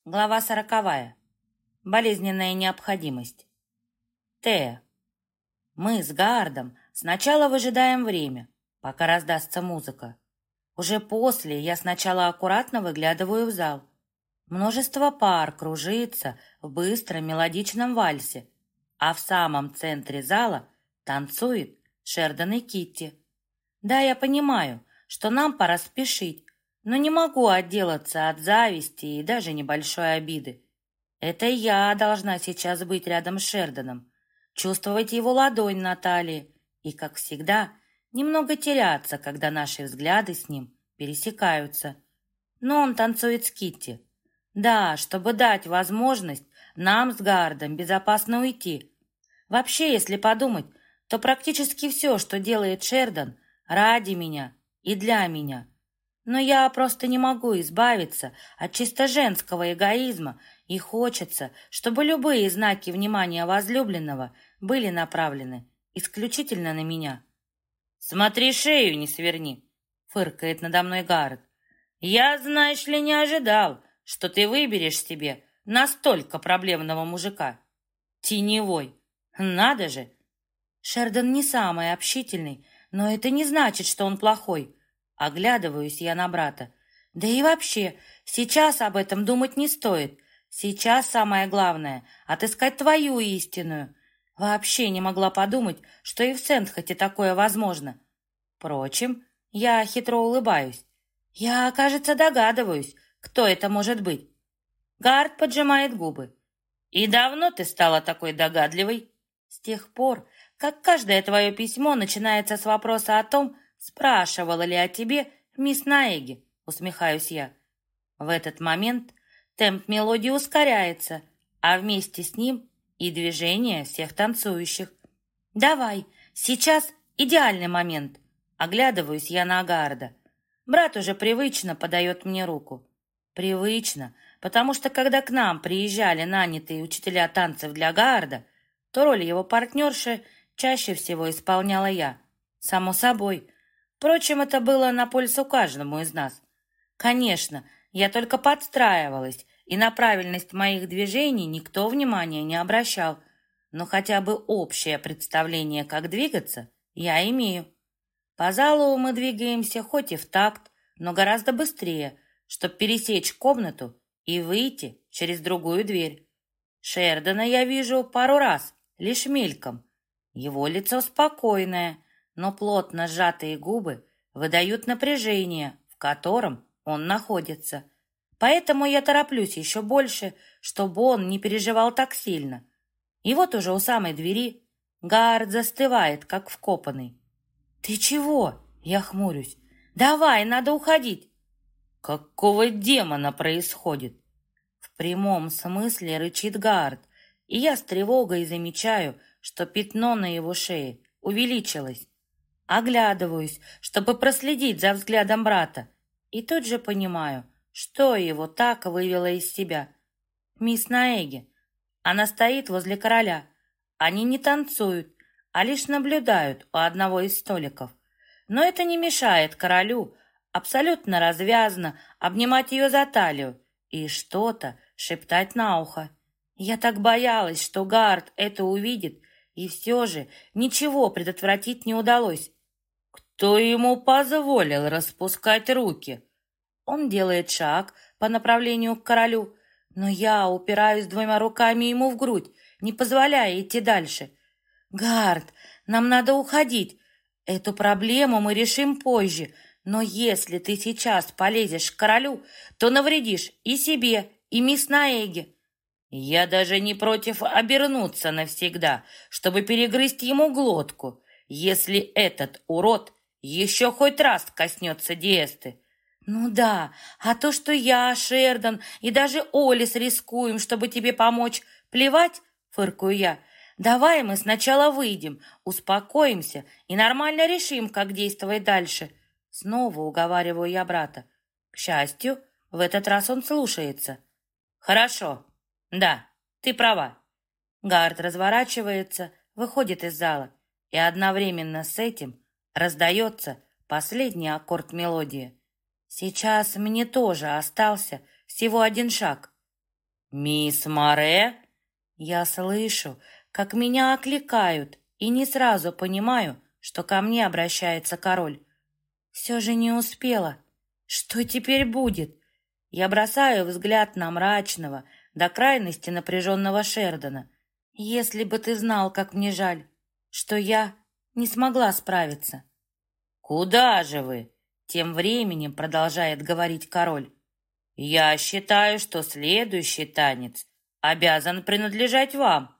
Глава 40. Болезненная необходимость. Тея. Мы с Гаардом сначала выжидаем время, пока раздастся музыка. Уже после я сначала аккуратно выглядываю в зал. Множество пар кружится в быстром мелодичном вальсе, а в самом центре зала танцует Шердан и Китти. Да, я понимаю, что нам пора спешить, но не могу отделаться от зависти и даже небольшой обиды. Это я должна сейчас быть рядом с Шерданом, чувствовать его ладонь на талии и, как всегда, немного теряться, когда наши взгляды с ним пересекаются. Но он танцует с Китти. Да, чтобы дать возможность нам с Гардом безопасно уйти. Вообще, если подумать, то практически все, что делает Шердан, ради меня и для меня. Но я просто не могу избавиться от чисто женского эгоизма, и хочется, чтобы любые знаки внимания возлюбленного были направлены исключительно на меня. «Смотри, шею не сверни!» — фыркает надо мной Гаррет. «Я, знаешь ли, не ожидал, что ты выберешь себе настолько проблемного мужика. Теневой! Надо же!» Шердан не самый общительный, но это не значит, что он плохой. Оглядываюсь я на брата. Да и вообще, сейчас об этом думать не стоит. Сейчас самое главное — отыскать твою истинную. Вообще не могла подумать, что и в Сент-Хоте такое возможно. Впрочем, я хитро улыбаюсь. Я, кажется, догадываюсь, кто это может быть. Гард поджимает губы. «И давно ты стала такой догадливой?» С тех пор, как каждое твое письмо начинается с вопроса о том, спрашивала ли о тебе мисс Наэги, усмехаюсь я. В этот момент темп мелодии ускоряется, а вместе с ним и движение всех танцующих. Давай, сейчас идеальный момент. Оглядываюсь я на Гарда. Брат уже привычно подает мне руку. Привычно, потому что когда к нам приезжали нанятые учителя танцев для Гарда, то роль его партнерши чаще всего исполняла я. Само собой. Впрочем, это было на пользу каждому из нас. Конечно, я только подстраивалась, и на правильность моих движений никто внимания не обращал. Но хотя бы общее представление, как двигаться, я имею. По залу мы двигаемся хоть и в такт, но гораздо быстрее, чтобы пересечь комнату и выйти через другую дверь. Шердана я вижу пару раз, лишь мельком. Его лицо спокойное, но плотно сжатые губы выдают напряжение, в котором он находится. Поэтому я тороплюсь еще больше, чтобы он не переживал так сильно. И вот уже у самой двери Гард застывает, как вкопанный. «Ты чего?» — я хмурюсь. «Давай, надо уходить!» «Какого демона происходит?» В прямом смысле рычит Гард, и я с тревогой замечаю, что пятно на его шее увеличилось. Оглядываюсь, чтобы проследить за взглядом брата, и тут же понимаю, что его так вывело из себя. Мисс Наэги. Она стоит возле короля. Они не танцуют, а лишь наблюдают у одного из столиков. Но это не мешает королю абсолютно развязно обнимать ее за талию и что-то шептать на ухо. Я так боялась, что Гард это увидит, и все же ничего предотвратить не удалось. Кто ему позволил распускать руки? Он делает шаг по направлению к королю, но я упираюсь двумя руками ему в грудь, не позволяя идти дальше. «Гард, нам надо уходить. Эту проблему мы решим позже, но если ты сейчас полезешь к королю, то навредишь и себе, и мисс Наэге». Я даже не против обернуться навсегда, чтобы перегрызть ему глотку, если этот урод еще хоть раз коснется Диэсты. Ну да, а то, что я, Шердан и даже Олис рискуем, чтобы тебе помочь, плевать, фыркую я. Давай мы сначала выйдем, успокоимся и нормально решим, как действовать дальше. Снова уговариваю я брата. К счастью, в этот раз он слушается. Хорошо. Да, ты права. Гард разворачивается, выходит из зала, и одновременно с этим раздается последний аккорд мелодии. Сейчас мне тоже остался всего один шаг. «Мисс Море?» Я слышу, как меня окликают, и не сразу понимаю, что ко мне обращается король. Все же не успела. Что теперь будет? Я бросаю взгляд на мрачного, до крайности напряженного Шердона. Если бы ты знал, как мне жаль, что я не смогла справиться. «Куда же вы?» — тем временем продолжает говорить король. «Я считаю, что следующий танец обязан принадлежать вам».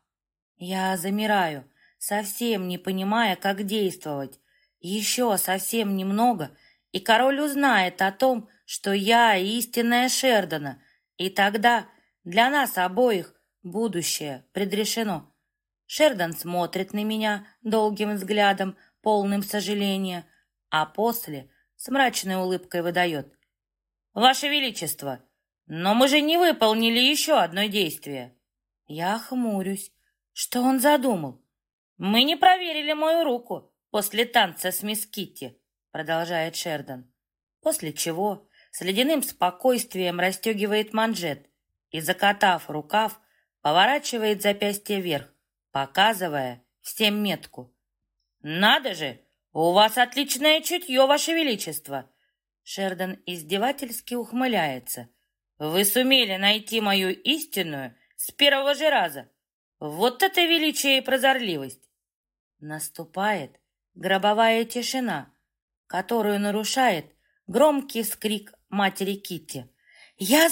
Я замираю, совсем не понимая, как действовать. Еще совсем немного, и король узнает о том, что я истинная Шердона, и тогда для нас обоих будущее предрешено. Шердон смотрит на меня долгим взглядом, полным сожаления, а после с мрачной улыбкой выдает: «Ваше Величество, но мы же не выполнили еще одно действие». Я хмурюсь. Что он задумал? «Мы не проверили мою руку после танца с мисс Китти», продолжает Шердон. После чего с ледяным спокойствием расстегивает манжет и, закатав рукав, поворачивает запястье вверх, показывая всем метку. «Надо же! У вас отличное чутье, Ваше Величество!» Шердон издевательски ухмыляется. «Вы сумели найти мою истинную с первого же раза. Вот это величие и прозорливость!» Наступает гробовая тишина, которую нарушает громкий вскрик матери Китти. «Я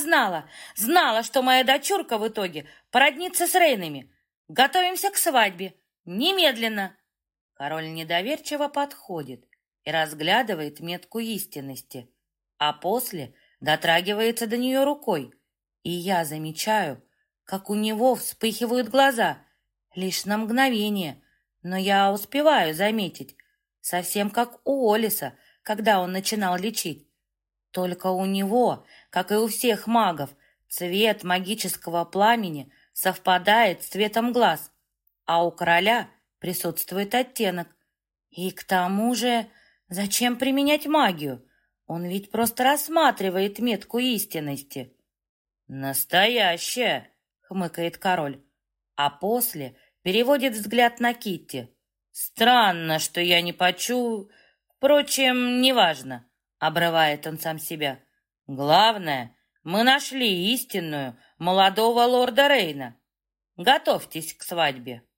знала, что моя дочурка в итоге породнится с Рейнами. Готовимся к свадьбе. Немедленно!» Король недоверчиво подходит и разглядывает метку истинности, а после дотрагивается до нее рукой, и я замечаю, как у него вспыхивают глаза, лишь на мгновение, но я успеваю заметить, совсем как у Олиса, когда он начинал лечить. Только у него, как и у всех магов, цвет магического пламени совпадает с цветом глаз, а у короля присутствует оттенок. И к тому же, зачем применять магию? Он ведь просто рассматривает метку истинности. «Настоящая!» — хмыкает король, а после переводит взгляд на Китти. «Странно, что я не Впрочем, неважно», — обрывает он сам себя. «Главное, мы нашли истинную молодого лорда Рейна. Готовьтесь к свадьбе».